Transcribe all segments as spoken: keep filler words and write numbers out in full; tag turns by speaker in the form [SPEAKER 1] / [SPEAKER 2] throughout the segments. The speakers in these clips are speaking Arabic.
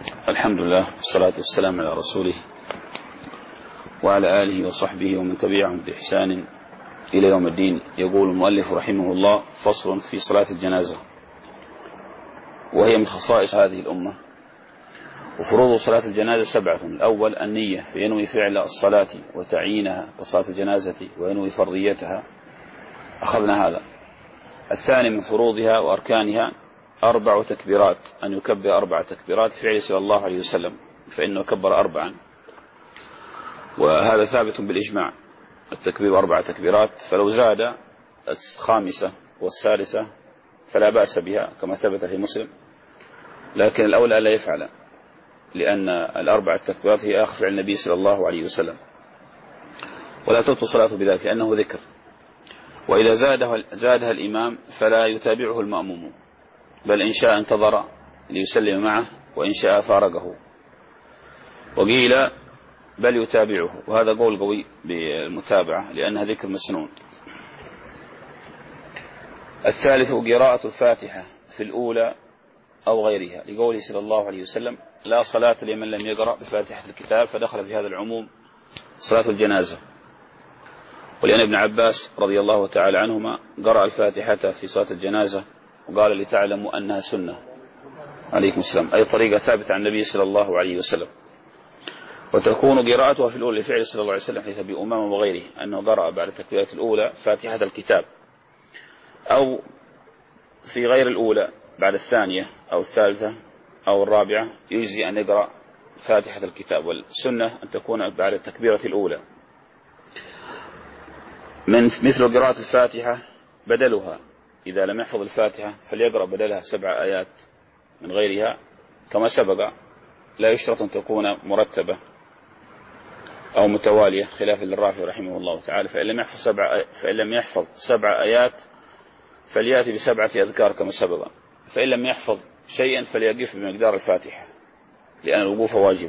[SPEAKER 1] الحمد لله والصلاة والسلام على رسوله وعلى آله وصحبه ومن تبعهم بإحسان إلى يوم الدين. يقول المؤلف رحمه الله: فصل في صلاة الجنازة، وهي من خصائص هذه الأمة. وفروض صلاة الجنازة سبعة: الأول النية، فينوي فعل الصلاة وتعيينها كصلاة الجنازة وينوي فرضيتها، أخذنا هذا. الثاني من فروضها وأركانها أربع تكبيرات، أن يكبر أربع تكبيرات فعل صلى الله عليه وسلم، فإنه كبر أربعا، وهذا ثابت بالإجماع، التكبير أربع تكبيرات. فلو زاد الخامسة والثالثة فلا بأس بها كما ثبت في مسلم، لكن الأولى لا يفعل، لأن الأربع التكبيرات هي آخر فعل النبي صلى الله عليه وسلم، ولا تبطل صلاته بذلك لأنه ذكر. وإذا زادها, زادها الإمام فلا يتابعه المأموم، بل إن شاء انتظر ليسلم معه وإن شاء فارقه. وقيل بل يتابعه، وهذا قول قوي بالمتابعة لأنها ذكر مسنون. الثالث قراءة الفاتحة في الأولى أو غيرها، لقوله صلى الله عليه وسلم: لا صلاة لمن لم يقرأ بفاتحة الكتاب، فدخل في هذا العموم صلاة الجنازة. ولأن ابن عباس رضي الله تعالى عنهما قرأ الفاتحة في صلاة الجنازة وقال: لتعلموا أنها سنة. عليكم السلام. أي طريقة ثابتة عن النبي صلى الله عليه وسلم. وتكون قراءتها في الأولى لفعل صلى الله عليه وسلم حيث أبي أمامة وغيره أنه قرأ بعد التكبيرة الأولى فاتحة الكتاب، أو في غير الأولى بعد الثانية أو الثالثة أو الرابعة يجزي أن يقرأ فاتحة الكتاب. والسنة أن تكون بعد التكبيرة الأولى. من مثل قراءة الفاتحة بدلها، إذا لم يحفظ الفاتحة فليقرأ بدلها سبع آيات من غيرها كما سبق، لا يشترط أن تكون مرتبة أو متوالية خلافا للرافعي رحمه الله تعالى. فإن لم يحفظ سبع فإن لم يحفظ سبع آيات فليأتي بسبعة أذكار كما سبق، فإن لم يحفظ شيئا فليقف بمقدار الفاتحة لأن الوقوف واجب.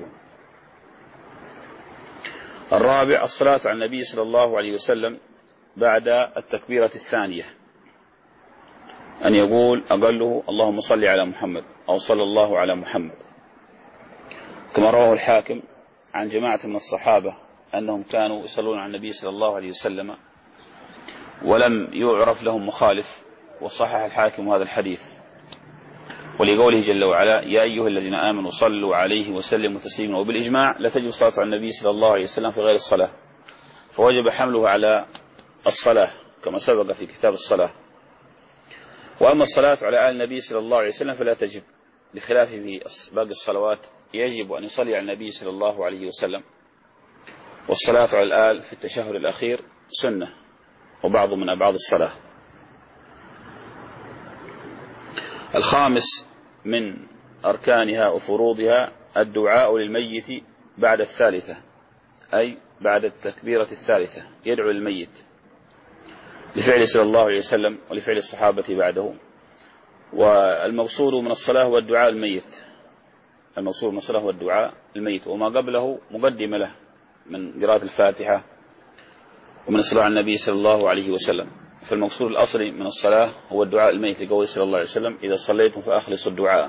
[SPEAKER 1] الرابع الصلاة على النبي صلى الله عليه وسلم بعد التكبيرة الثانية، أن يقول أقله: اللهم صل على محمد، أو صلى الله على محمد، كما رواه الحاكم عن جماعة من الصحابة أنهم كانوا يصلون على النبي صلى الله عليه وسلم ولم يعرف لهم مخالف، وصحح الحاكم هذا الحديث. ولقوله جل وعلا: يا أيها الذين آمنوا صلوا عليه وسلموا تسليما. وبالإجماع لا تجب الصلاة على النبي صلى الله عليه وسلم في غير الصلاة، فوجب حمله على الصلاة كما سبق في كتاب الصلاة. وأما الصلاة على آل النبي صلى الله عليه وسلم فلا تجب، بخلاف في باقي الصلوات يجب أن يصلي على النبي صلى الله عليه وسلم. والصلاة على الآل في التشهد الأخير سنة وبعض من أبعاد الصلاة. الخامس من أركانها وفروضها الدعاء للميت بعد الثالثة، أي بعد التكبيرة الثالثة يدعو للميت، لفعل صلى الله عليه وسلم ولفعل الصحابة بعده. والمقصود من الصلاة هو الدعاء الميت، المقصود من الصلاة هو الدعاء الميت، وما قبله مقدمة له من قراءة الفاتحة ومن الصلاة على النبي صلى الله عليه وسلم. فالمقصود الأصلي من الصلاة هو الدعاء الميت، لقوله صلى الله عليه وسلم: إذا صليتم فأخلصوا الدعاء.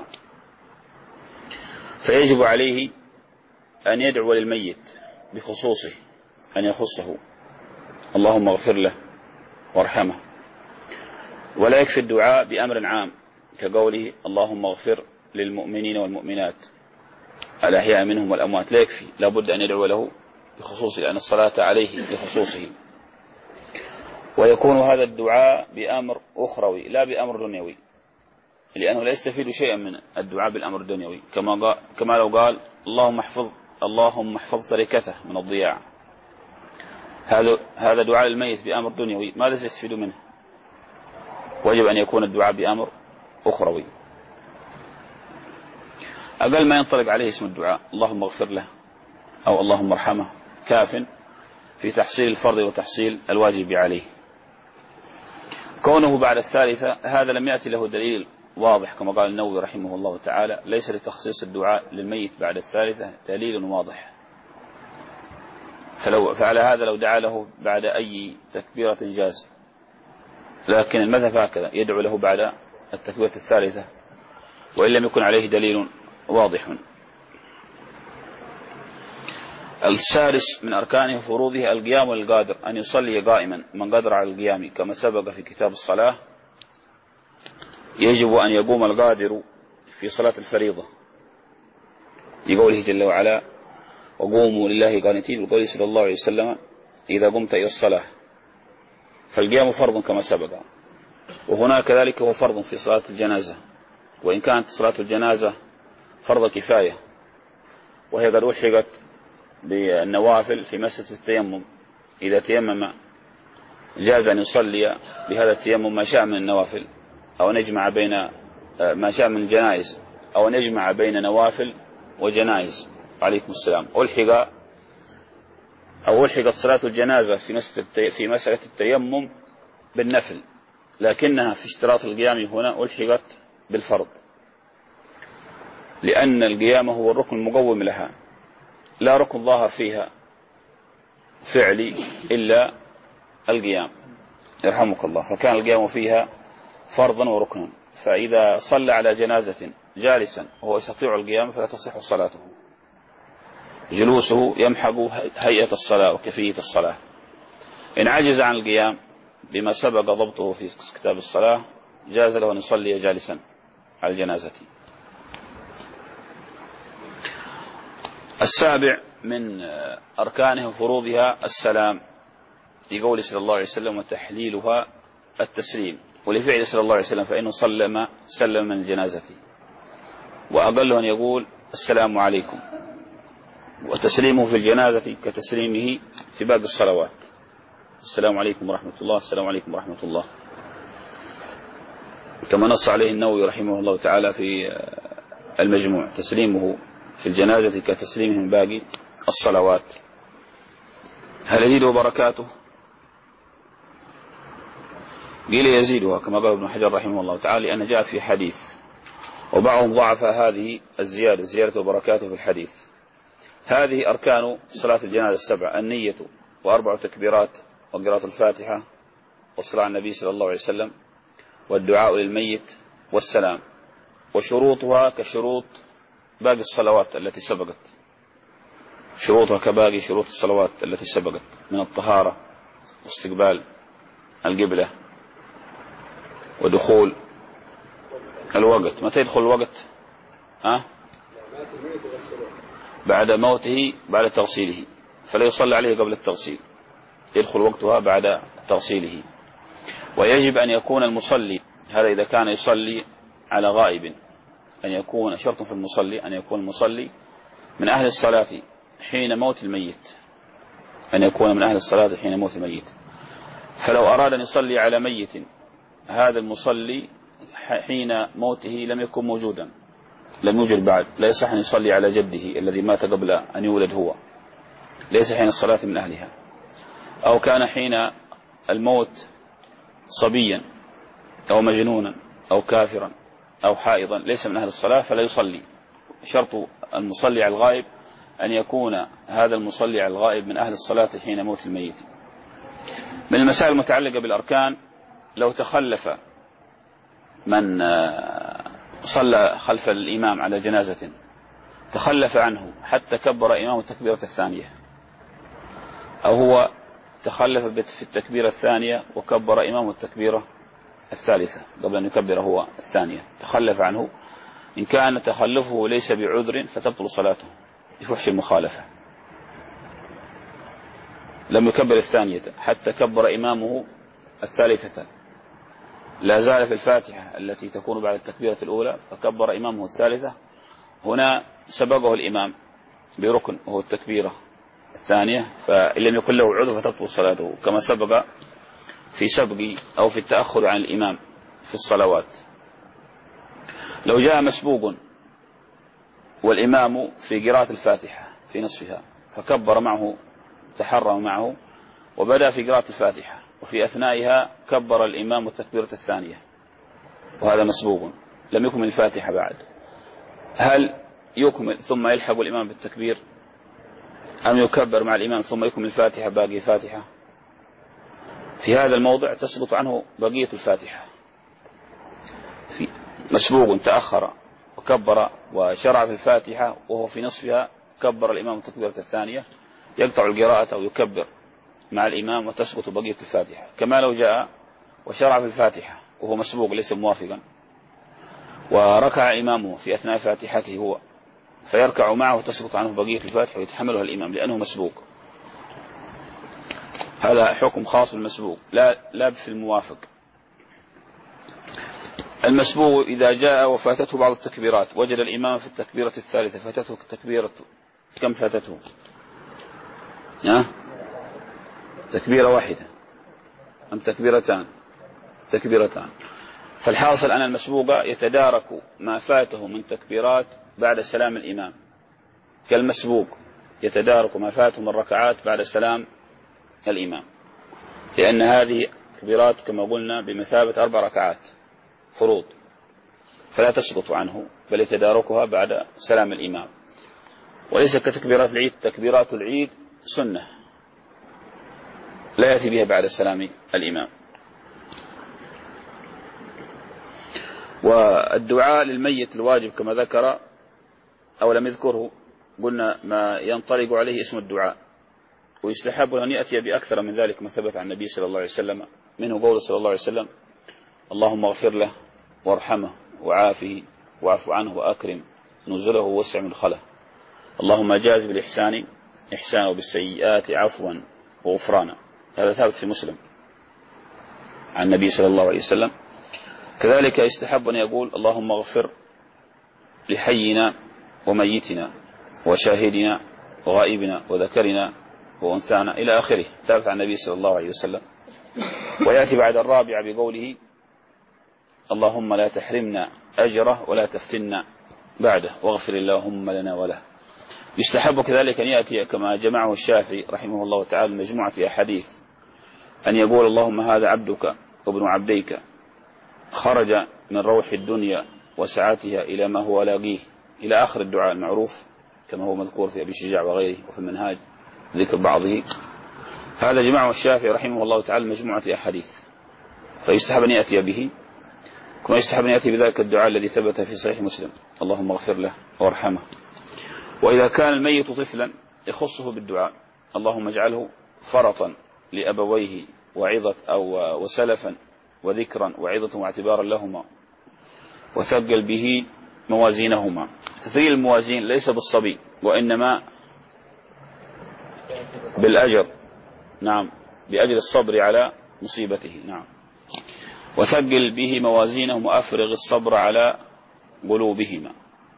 [SPEAKER 1] فيجب عليه أن يدعو للميت بخصوصه، أن يخصه: اللهم اغفر له وارحمه. ولا يكفي الدعاء بأمر عام كقوله: اللهم اغفر للمؤمنين والمؤمنات الأحياء منهم والأموات، لا يكفي، لا بد أن يدعو له بخصوصه، لأن الصلاة عليه بخصوصه. ويكون هذا الدعاء بأمر أخروي لا بأمر دنيوي، لأنه لا يستفيد شيئا من الدعاء بالأمر الدنيوي، كما قال كما لو قال: اللهم احفظ اللهم احفظ تركته من الضياع. هذا هذا دعاء الميت بأمر دنيوي، ماذا يستفيد منه؟ وجب أن يكون الدعاء بأمر أخروي. أقل ما ينطلق عليه اسم الدعاء اللهم اغفر له أو اللهم ارحمه كاف في تحصيل الفرض وتحصيل الواجب عليه. كونه بعد الثالثة هذا لم يأتي له دليل واضح، كما قال النووي رحمه الله تعالى: ليس لتخصيص الدعاء للميت بعد الثالثة دليل واضح. فلو فعلى هذا لو دعا له بعد أي تكبيرة جاز، لكن المذهب هكذا يدعو له بعد التكبيرة الثالثة وإن لم يكن عليه دليل واضح. السادس من أركانه وفروضه القيام للقادر أن يصلي قائما من قدر على القيام كما سبق في كتاب الصلاة. يجب أن يقوم القادر في صلاة الفريضة لقوله جل وعلا وقوموا لله قانتين، وقوله صلى الله عليه وسلم إذا قمت إلى الصلاة. فالقيام فرض كما سبق، وهناك كذلك هو فرض في صلاة الجنازة، وإن كانت صلاة الجنازة فرض كفاية وهي قد ألحقت بالنوافل في مسألة التيمم. إذا تيمم جاز أن يصلي بهذا التيمم ما شاء من النوافل، أو نجمع بين ما شاء من الجنائز، أو نجمع بين نوافل وجنائز. عليكم السلام. ألحق أو ألحقت صلاة الجنازة في مسألة في مسألة التيمم بالنفل، لكنها في اشتراط القيام هنا ألحقت بالفرض، لأن القيام هو الركن المقوم لها، لا ركن ظاهر فيها فعلي إلا القيام يرحمك الله، فكان القيام فيها فرضا وركنا. فإذا صلى على جنازة جالسا وهو يستطيع القيام فلا تصح صلاته، جلوسه يمحق هيئة الصلاة وكيفية الصلاة. إن عجز عن القيام بما سبق ضبطه في كتاب الصلاة جاز له أن يصلي جالسا على الجنازة. السابع من أركانه وفروضها السلام، لقول صلى الله عليه وسلم وتحليلها التسليم، ولفعل صلى الله عليه وسلم فإنه سلم سلم من الجنازة، وأقل أن يقول السلام عليكم. وتسليمه في الجنازة كتسليمه في باقي الصلوات، السلام عليكم ورحمة الله، السلام عليكم ورحمة الله، كما نص عليه النووي رحمه الله تعالى في المجموع. تسليمه في الجنازة كتسليمه من باقي الصلوات. هل يزيده بركاته؟ قيل يزيدها كما قال ابن حجر رحمه الله تعالى، لأن جاءت في حديث، وبعضهم ضعف هذه الزيادة زيادة وبركاته في الحديث. هذه أركان صلاة الجنازة السبع: النية وأربع تكبيرات وقراءة الفاتحة والصلاة على النبي صلى الله عليه وسلم والدعاء للميت والسلام. وشروطها كشروط باقي الصلوات التي سبقت، شروطها كباقي شروط الصلوات التي سبقت من الطهارة واستقبال القبلة ودخول الوقت. متى يدخل الوقت؟ ها؟ بعد موته، بعد تغسيله، فلا يصلى عليه قبل التغسيل، يدخل وقتها بعد تغسيله. ويجب أن يكون المصلي، هذا إذا كان يصلي على غائب، أن يكون شرط في المصلي أن يكون المصلي من أهل الصلاة حين موت الميت، أن يكون من أهل الصلاة حين موت الميت. فلو أراد أن يصلي على ميت هذا المصلي حين موته لم يكن موجودا، لم يوجد بعد، لا يصح أن يصلي على جده الذي مات قبل أن يولد هو، ليس حين الصلاة من أهلها. أو كان حين الموت صبيا أو مجنونا أو كافرا أو حائضا ليس من أهل الصلاة فلا يصلي. شرط المصلي على الغائب أن يكون هذا المصلي على الغائب من أهل الصلاة حين موت الميت. من المسائل المتعلقة بالأركان، لو تخلف من صلى خلف الإمام على جنازة، تخلف عنه حتى كبر إمام التكبيرة الثانية، أو هو تخلف في التكبيرة الثانية وكبر إمام التكبيرة الثالثة قبل أن يكبر هو الثانية، تخلف عنه، إن كان تخلفه ليس بعذر فتبطل صلاته بفحش المخالفة. لم يكبر الثانية حتى كبر إمامه الثالثة، لا زال في الفاتحة التي تكون بعد التكبيرة الأولى، فكبر إمامه الثالثة، هنا سبقه الإمام بركن وهو التكبيرة الثانية، فإن لم يكن له عذر فتبطل صلاته، كما سبق في سبق أو في التأخر عن الإمام في الصلوات. لو جاء مسبوق والإمام في قراءة الفاتحة في نصفها فكبر معه، تحرم معه وبدأ في قراءة الفاتحة، وفي أثنائها كبر الإمام التكبيرة الثانية، وهذا مسبوق لم يكمل الفاتحة بعد، هل يكمل ثم يلحق الإمام بالتكبير، أم يكبر مع الإمام ثم يكمل الفاتحة باقي فاتحة؟ في هذا الموضع تسقط عنه بقية الفاتحة. في مسبوق تأخر وكبر وشرع في الفاتحة وهو في نصفها كبر الإمام التكبيرة الثانية، يقطع القراءة أو يكبر مع الإمام وتسقط بقية الفاتحة، كما لو جاء وشرع في الفاتحة وهو مسبوق ليس موافقا، وركع إمامه في أثناء فاتحته هو، فيركع معه وتسقط عنه بقية الفاتحة ويتحملها الإمام لأنه مسبوق. هذا حكم خاص بالمسبوق، لا لا في الموافق. المسبوق إذا جاء وفاتته بعض التكبيرات، وجد الإمام في التكبيرة الثالثة فاتته التكبيرة، كم فاتته؟ ها؟ تكبيرة واحدة أم تكبيرتان؟ تكبيرتان. فالحاصل أن المسبوق يتدارك ما فاته من تكبيرات بعد سلام الإمام، كالمسبوق يتدارك ما فاته من ركعات بعد سلام الإمام، لأن هذه تكبيرات كما قلنا بمثابة أربع ركعات فروض، فلا تسقط عنه بل يتداركها بعد سلام الإمام، وليس كتكبيرات العيد. تكبيرات العيد سنة لا يأتي بها بعد سلام الإمام. والدعاء للميت الواجب كما ذكر أو لم يذكره، قلنا ما ينطلق عليه اسم الدعاء، ويستحب أن يأتي بأكثر من ذلك ما ثبت عن النبي صلى الله عليه وسلم، منه قوله صلى الله عليه وسلم: اللهم اغفر له وارحمه وعافه واعف عنه وأكرم نزله ووسع مدخله، اللهم جاز بالإحسان إحسانه وبالسيئات عفوا وغفرانا. هذا ثابت في مسلم عن النبي صلى الله عليه وسلم. كذلك يستحب أن يقول: اللهم اغفر لحينا وميتنا وشاهدنا وغائبنا وذكرنا وأنثانا إلى آخره، ثابت عن النبي صلى الله عليه وسلم. ويأتي بعد الرابعة بقوله: اللهم لا تحرمنا أجره ولا تفتنا بعده واغفر اللهم لنا وله. يستحب كذلك أن يأتي كما جمعه الشافعي رحمه الله تعالى مجموعة أحاديث، أن يقول: اللهم هذا عبدك وابن عبديك خرج من روح الدنيا وسعتها إلى ما هو لاقيه، إلى آخر الدعاء المعروف كما هو مذكور في أبي الشجاع وغيره وفي المنهاج ذكر بعضه. هذا جمعه الشافعي رحمه الله تعالى مجموعة أحاديث، فيستحب أن يأتي به، كما يستحب أن يأتي بذلك الدعاء الذي ثبت في صحيح مسلم: اللهم اغفر له وارحمه. وإذا كان الميت طفلا يخصه بالدعاء: اللهم اجعله فرطا لأبويه وعظة أو وسلفا وذكرا وعظة واعتبارا لهما وثقل به موازينهما. تثقيل الموازين ليس بالصبي وإنما بالأجر، نعم، بأجر الصبر على مصيبته، نعم. وثقل به موازينهم وأفرغ الصبر على قلوبهما.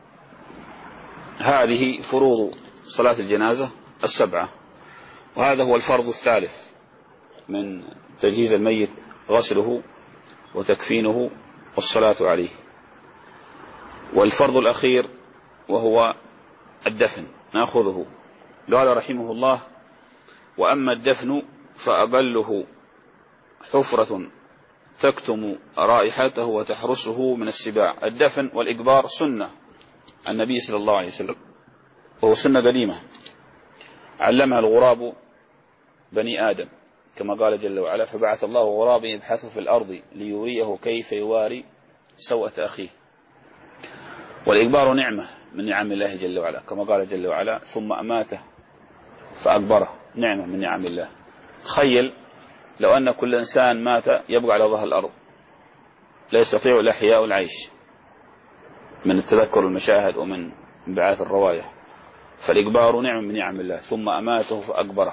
[SPEAKER 1] هذه فروض صلاة الجنازة السبعة، وهذا هو الفرض الثالث من تجهيز الميت: غسله وتكفينه والصلاة عليه. والفرض الأخير وهو الدفن نأخذه. قال رحمه الله: وأما الدفن فأقله حفرة تكتم رائحته وتحرسه من السباع. الدفن والإقبار سنة النبي صلى الله عليه وسلم، وهو سنة قديمة علمها الغراب بني آدم، كما قال جل وعلا: فبعث الله غرابا يبحث في الأرض ليريه كيف يواري سوءة أخيه. والإقبار نعمة من نعم الله جل وعلا، كما قال جل وعلا: ثم أماته فأقبره، نعمة من نعم الله. تخيل لو أن كل إنسان مات يبقى على ظهر الأرض، لا يستطيع الأحياء العيش من التذكر المشاهد ومن انبعاث الروائح. فالإقبار نعم من نعم الله. ثم أماته فأقبره.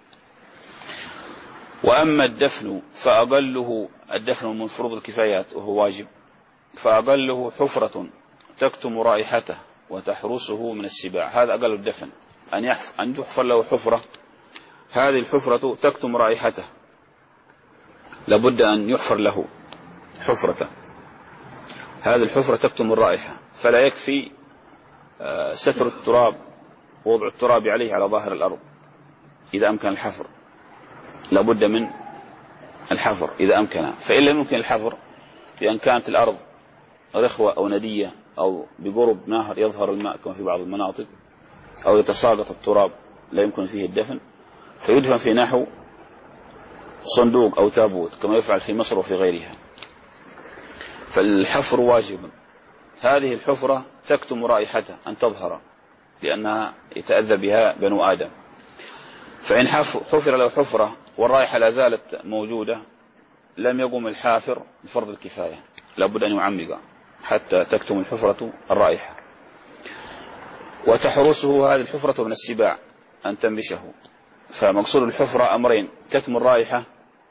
[SPEAKER 1] وأما الدفن فأقله، الدفن من فروض الكفايات وهو واجب، فأقله حفرة تكتم رائحته وتحرسه من السباع. هذا أقل الدفن، أن يحف أن يحفر له حفرة، هذه الحفرة تكتم رائحته، لابد أن يحفر له حفرة، هذه الحفرة تكتم الرائحة، فلا يكفي ستر التراب ووضع التراب عليه على ظاهر الأرض إذا أمكن الحفر، لابد من الحفر إذا أمكن. فإن لم يمكن الحفر، بأن كانت الأرض رخوة أو ندية أو بقرب نهر يظهر الماء كما في بعض المناطق، أو يتساقط التراب لا يمكن فيه الدفن، فيدفن في نحو صندوق أو تابوت كما يفعل في مصر وفي غيرها. فالحفر واجب. هذه الحفرة تكتم رائحته أن تظهر، لأنها يتأذى بها بنو آدم. فإن حفر له حفرة والرائحة لا زالت موجودة لم يقم الحافر بفرض الكفاية، لابد أن يعمق حتى تكتم الحفرة الرائحة، وتحرسه هذه الحفرة من السباع أن تنبشه. فمقصود الحفرة أمرين: كتم الرائحة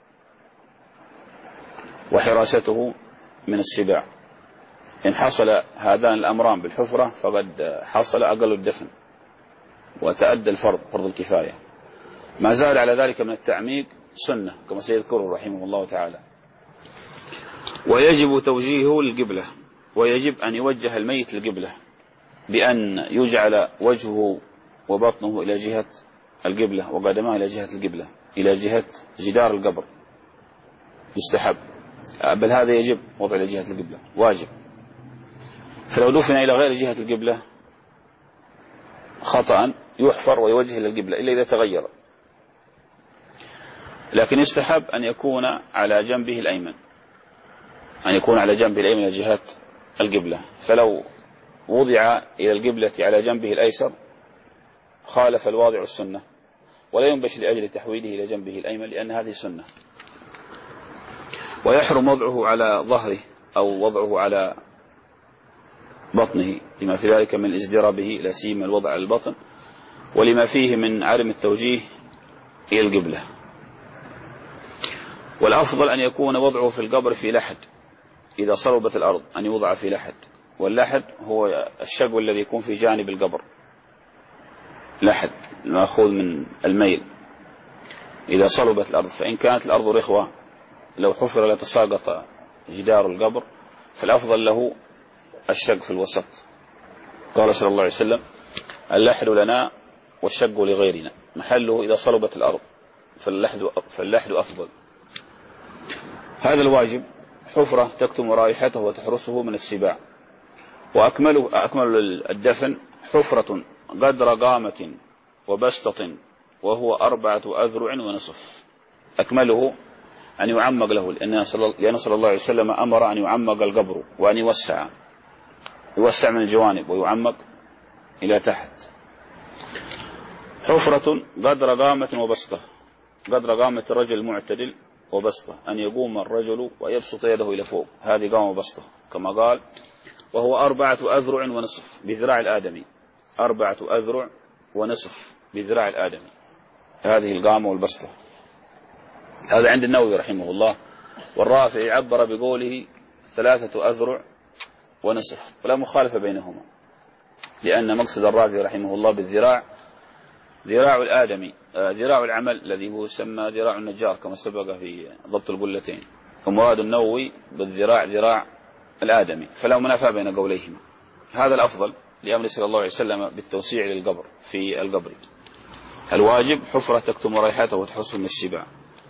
[SPEAKER 1] وحراسته من السباع. إن حصل هذان الأمران بالحفرة فقد حصل أقل الدفن وتأدى الفرض فرض الكفاية. ما زال على ذلك من التعميق سنة كما سيذكره رحمه الله تعالى. ويجب توجيهه للقبلة، ويجب أن يوجه الميت للقبلة بأن يجعل وجهه وبطنه إلى جهة القبلة وقدماه إلى جهة القبلة، إلى جهة جدار القبر، يستحب، بل هذا يجب وضع إلى جهة القبلة واجب. فلو دفن إلى غير جهة القبلة خطأ يحفر ويوجه إلى القبلة إلا إذا تغير، لكن يستحب أن يكون على جنبه الأيمن، أن يكون على جنبه الأيمن إلى جهة القبلة. فلو وضع إلى القبلة على جنبه الأيسر خالف الواضع السنة، ولا ينبش لأجل تحويله إلى جنبه الأيمن لأن هذه سنة. ويحرم وضعه على ظهره أو وضعه على بطنه لما في ذلك من ازدرابه، لا سيما الوضع على البطن، ولما فيه من عدم التوجيه إلى القبلة. والأفضل أن يكون وضعه في القبر في لحد، إذا صلبت الأرض أن يوضع في لحد، واللحد هو الشق الذي يكون في جانب القبر، لحد المأخوذ من الميل إذا صلبت الأرض. فإن كانت الأرض رخوة لو حفر لتساقط جدار القبر، فالأفضل له الشق في الوسط. قال صلى الله عليه وسلم: اللحد لنا والشق لغيرنا، محله إذا صلبت الأرض فاللحد, فاللحد أفضل. هذا الواجب حفرة تكتم رائحته وتحرسه من السباع. وأكمل أكمل الدفن حفرة قدر قامة وبسطة وهو أربعة أذرع ونصف. أكمله أن يعمق له، لأن صلى الله عليه وسلم أمر أن يعمق القبر وأن يوسع يوسع من الجوانب ويعمق إلى تحت. حفرة قدر قامة وبسطة، قدر قامة الرجل المعتدل وبسطة، أن يقوم الرجل ويبسط يده إلى فوق، هذه قامة وبسطة كما قال: وهو أربعة أذرع ونصف بذراع الآدمي، أربعة أذرع ونصف بذراع الآدمي، هذه القامة والبسطة. هذا عند النووي رحمه الله. والرافع عبر بقوله ثلاثة أذرع ونصف، ولا مخالفة بينهما، لأن مقصد الرافع رحمه الله بالذراع ذراع الآدمي، ذراع العمل الذي هو يسمى ذراع النجار كما سبق في ضبط القلتين، ومراد النووي بالذراع ذراع الآدمي، فلا منافاة بين قوليهما. هذا الأفضل لأمر صلى الله عليه وسلم بالتوسيع للقبر في القبر. الواجب حفرة تكتم رائحته وتحرسه من السباع.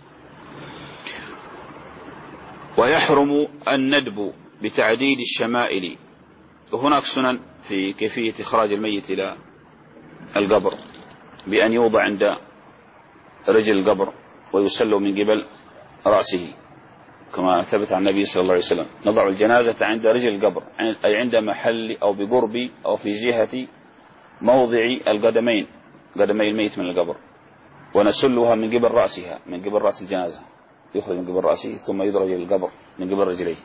[SPEAKER 1] ويحرم الندب بتعديد الشمائل. وهناك سنن في كيفية إخراج الميت إلى القبر، بأن يوضع عند رجل القبر ويسلوا من قبل رأسه كما ثبت عن النبي صلى الله عليه وسلم: نضع الجنازة عند رجل القبر، أي عند محل أو بقرب أو في جهة موضع القدمين، قدمي الميت من القبر، ونسلها من قبل رأسها، من قبل رأس الجنازة، يخرج من قبل رأسه ثم يدرج إلى القبر من قبل رجليه.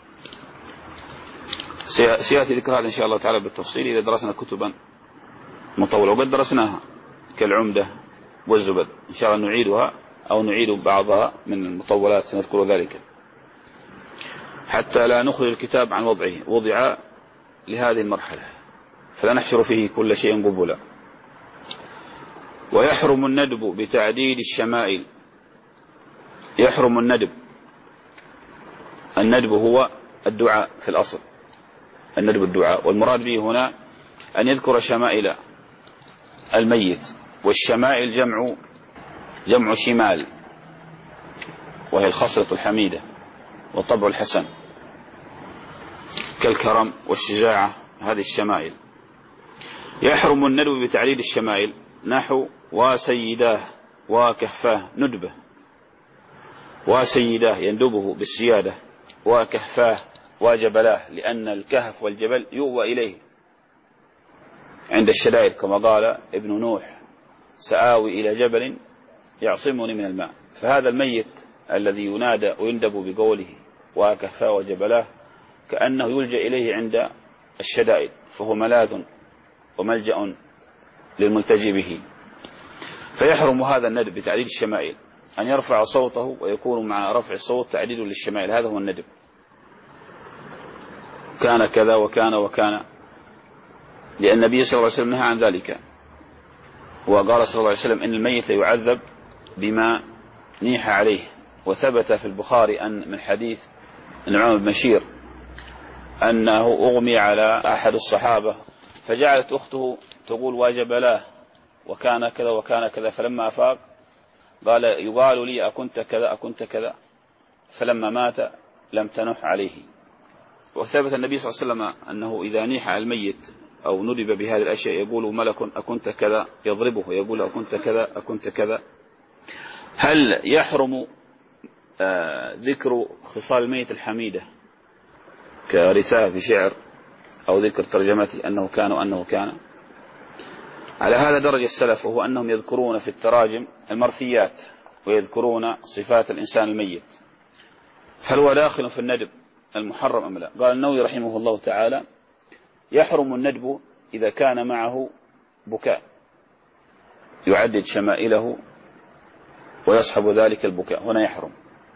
[SPEAKER 1] سيأتي ذكر هذا إن شاء الله تعالى بالتفصيل إذا درسنا كتبا مطولة، وقد درسناها كالعمدة والزبد، إن شاء الله نعيدها أو نعيد بعضها من المطولات، سنذكر ذلك حتى لا نخرج الكتاب عن وضعه، وضع لهذه المرحلة فلا نحشر فيه كل شيء قبلا. ويحرم الندب بتعديد الشمائل. يحرم الندب، الندب هو الدعاء في الأصل، الندب الدعاء، والمراد به هنا أن يذكر شمائل الميت، والشمائل جمع جمع شمال، وهي الخصلة الحميدة والطبع الحسن كالكرم والشجاعة، هذه الشمائل. يحرم الندب بتعديد الشمائل نحو وسيداه وكهفاه، ندبه وسيداه يندبه بالسيادة، وكهفاه وجبلاه، لأن الكهف والجبل يؤوى إليه عند الشدائد كما قال ابن نوح: سآوي إلى جبل يعصمني من الماء. فهذا الميت الذي ينادى ويندب بقوله وكهفاه وجبلاه كأنه يلجأ إليه عند الشدائد، فهو ملاذ وملجأ للملتجي به. فيحرم هذا الندب بتعديد الشمائل، أن يرفع صوته ويكون مع رفع الصوت تعديد للشمائل، هذا هو الندب، كان كذا وكان وكان، لأن النبي صلى الله عليه وسلم نهى عن ذلك، وقال صلى الله عليه وسلم إن الميت ليعذب بما نيح عليه. وثبت في البخاري أن من حديث النعمان بن بشير أنه أغمي على أحد الصحابة فجعلت أخته تقول وجبلاه وكان كذا وكان كذا، فلما أفاق قال يقال لي أكنت كذا أكنت كذا، فلما مات لم تنح عليه. وثبت النبي صلى الله عليه وسلم أنه إذا نيح على الميت أو ندب بهذه الأشياء يقول ملك أكنت كذا، يضربه يقول أكنت كذا أكنت كذا. هل يحرم آه ذكر خصال الميت الحميدة كرثاء بشعر أو ذكر ترجمته أنه كان وأنه كان؟ على هذا درج السلف، وهو أنهم يذكرون في التراجم المرثيات ويذكرون صفات الإنسان الميت، فهل هو داخل في الندب المحرم أم لا؟ قال النووي رحمه الله تعالى يحرم الندب إذا كان معه بكاء يعدد شمائله ويصحب ذلك البكاء، هنا يحرم،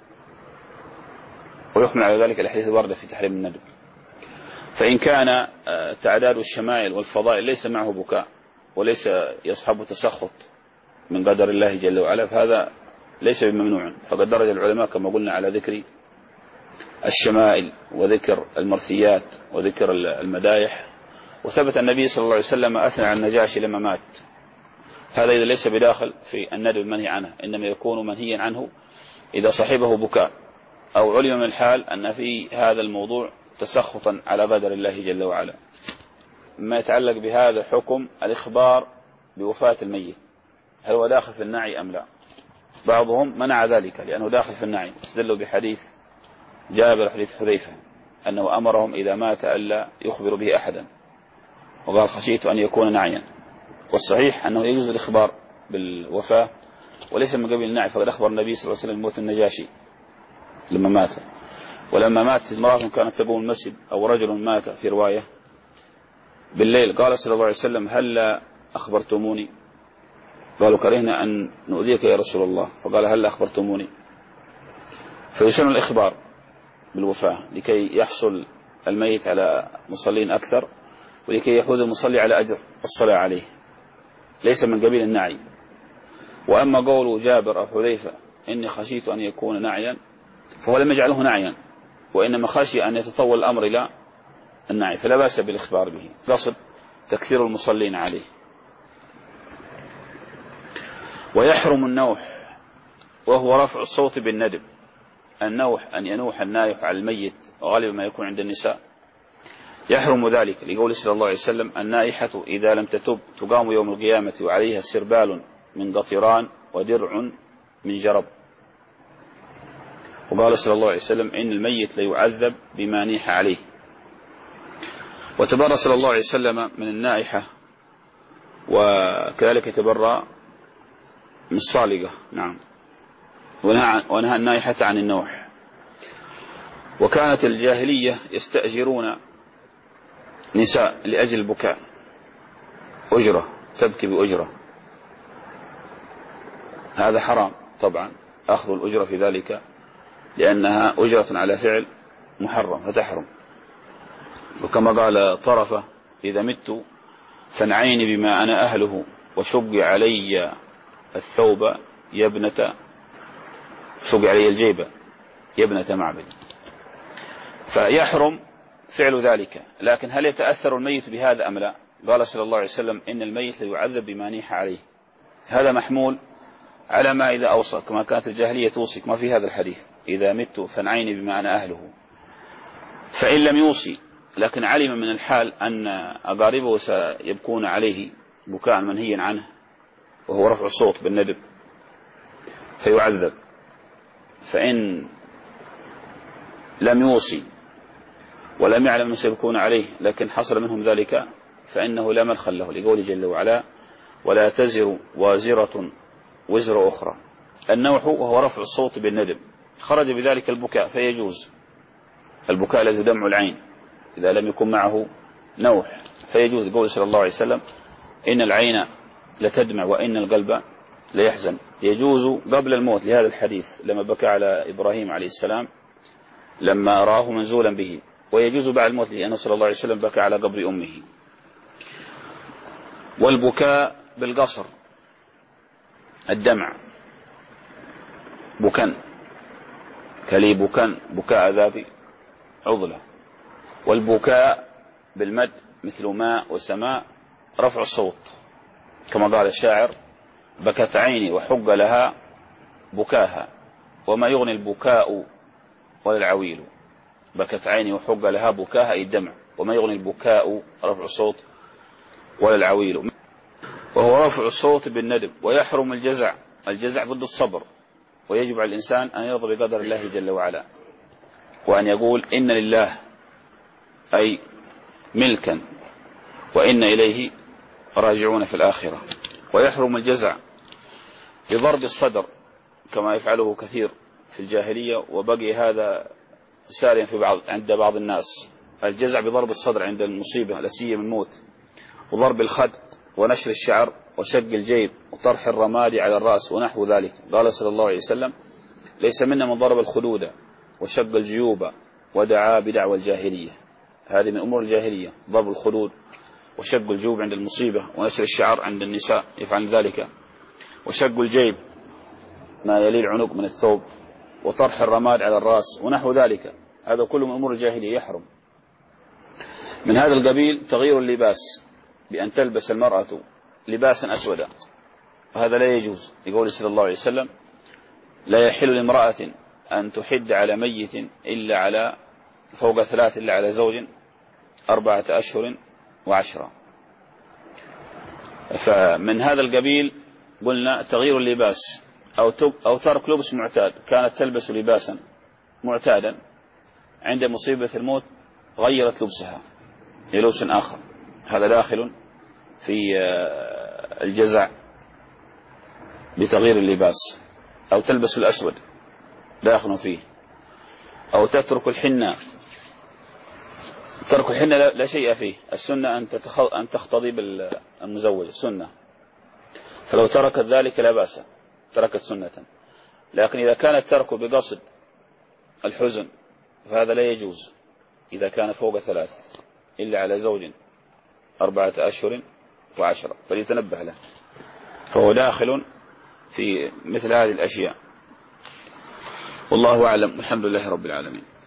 [SPEAKER 1] ويحمل على ذلك الأحاديث الواردة في تحريم الندب. فإن كان تعداد الشمائل والفضائل ليس معه بكاء وليس يصحب تسخط من قدر الله جل وعلا فهذا ليس بممنوع، فقد درج العلماء كما قلنا على ذكر الشمائل وذكر المرثيات وذكر المدايح. وثبت النبي صلى الله عليه وسلم أثنى على النجاشي لما مات، هذا إذا ليس بداخل في الندب المنهي عنه، إنما يكون منهيا عنه إذا صحبه بكاء أو علم من الحال أن في هذا الموضوع تسخطا على قدر الله جل وعلا. ما يتعلق بهذا حكم الإخبار بوفاة الميت، هل هو داخل في النعي أم لا؟ بعضهم منع ذلك لأنه داخل في النعي، استدلوا بحديث جابر حديث حذيفة أنه أمرهم إذا مات ألا يخبر به أحدا، وقال خشيت أن يكون نعيا. والصحيح أنه يجوز الإخبار بالوفاة وليس من قبل النعي، فقد أخبر النبي صلى الله عليه وسلم موت النجاشي لما مات. ولما مات امرأة كانت تقوم المسجد أو رجل مات في رواية بالليل، قال صلى الله عليه وسلم هل لا أخبرتموني؟ قالوا كرهنا أن نؤذيك يا رسول الله، فقال هل لا أخبرتموني؟ فيسن الإخبار بالوفاة لكي يحصل الميت على مصلين أكثر ولكي يحوز المصلي على أجر الصلاة عليه، ليس من قبيل النعي. وأما قول جابر أو حذيفة إني خشيت أن يكون نعيا فهو لم يجعله نعيا، وإنما خشي أن يتطول الأمر إلى النعي، فلا بأس بالإخبار به، قصد تكثير المصلين عليه. ويحرم النوح وهو رفع الصوت بالندب. النوح أن ينوح النايح على الميت، وغالبا ما يكون عند النساء، يحرم ذلك لقول صلى الله عليه وسلم النائحة إذا لم تتب تقام يوم القيامة وعليها سربال من قطران ودرع من جرب. وقال صلى الله عليه وسلم إن الميت ليعذب بما نيح عليه. وتبرأ صلى الله عليه وسلم من النائحة، وكذلك يتبرأ من الصالقة، نعم، ونهى النائحة عن النوح. وكانت الجاهلية يستأجرون نساء لأجل البكاء، أجرة، تبكي بأجرة، هذا حرام طبعا أخذ الأجرة في ذلك لأنها أجرة على فعل محرم فتحرم. وكما قال طرفة إذا مت فانعيني بما أنا أهله وشق علي الثوب يا ابنة، شق علي الجيبة يا ابنة معبد. فيحرم فعل ذلك، لكن هل يتأثر الميت بهذا أم لا؟ قال صلى الله عليه وسلم إن الميت ليعذب بما نيح عليه، هذا محمول على ما إذا أوصى، كما كانت الجاهلية توصي، ما في هذا الحديث إذا مت فانعيني بما أنا أهله. فإن لم يوصي لكن علم من الحال أن أقاربه سيبكون عليه بكاء منهيا عنه وهو رفع الصوت بالندب فيعذب. فإن لم يوصي ولم يعلم من سيبكون عليه لكن حصل منهم ذلك فإنه لا مدخل له، لقوله جل وعلا ولا تزر وازرة وزر أخرى. النوح وهو رفع الصوت بالندب، خرج بذلك البكاء فيجوز البكاء الذي دمع العين إذا لم يكن معه نوح فيجوز. قول صلى الله عليه وسلم إن العين لتدمع وإن القلب ليحزن، يجوز قبل الموت لهذا الحديث لما بكى على إبراهيم عليه السلام لما رآه منزولا به، ويجوز بعد الموت لأنه صلى الله عليه وسلم بكى على قبر أمه. والبكاء بالقصر الدمع بكن كلي بكن بكاء ذاتي عضلة. والبكاء بالمد مثل ماء وسماء رفع الصوت كما قال الشاعر بكت عيني وحق لها بكاها وما يغني البكاء ولا العويل. بكت عيني وحق لها بكاها أي الدمع، وما يغني البكاء رفع الصوت ولا العويل. وهو رفع الصوت بالندب. ويحرم الجزع، الجزع ضد الصبر، ويجب على الإنسان أن يرضى بقدر الله جل وعلا وأن يقول إن لله أي ملكا وإن إليه راجعون في الآخرة. ويحرم الجزع بضرب الصدر كما يفعله كثير في الجاهلية، وبقي هذا ساريا في بعض عند بعض الناس. الجزع بضرب الصدر عند المصيبة لا سيما الموت، وضرب الخد ونشر الشعر وشق الجيب وطرح الرماد على الرأس ونحو ذلك. قال صلى الله عليه وسلم ليس منا من ضرب الخدود وشق الجيوب ودعا بدعوى الجاهلية. هذه من أمور الجاهلية، ضرب الخدود وشق الجيوب عند المصيبة ونشر الشعر عند النساء يفعل ذلك، وشق الجيب ما يلي العنق من الثوب، وطرح الرماد على الرأس ونحو ذلك. هذا كله من أمور الجاهلية يحرم. من هذا القبيل تغيير اللباس بأن تلبس المرأة لباسا أسودا، وهذا لا يجوز. يقول صلى الله عليه وسلم لا يحل لامرأة أن تحد على ميت إلا على فوق ثلاث إلا على زوج أربعة أشهر وعشرة. فمن هذا القبيل قلنا تغيير اللباس أو أو ترك لبس معتاد. كانت تلبس لباسا معتادا عند مصيبة الموت غيرت لبسها للبس آخر، هذا داخل في الجزع بتغيير اللباس. أو تلبس الأسود داخل فيه. أو تترك الحنة. ترك الحنة لا شيء فيه، السنة أن تختضي بالمزوج سنة، فلو تركت ذلك لا بأس، تركت سنة. لكن إذا كان الترك بقصد الحزن فهذا لا يجوز إذا كان فوق ثلاث إلا على زوج أربعة أشهر وعشرة، فليتنبه له، فهو داخل في مثل هذه الأشياء. والله أعلم، الحمد لله رب العالمين.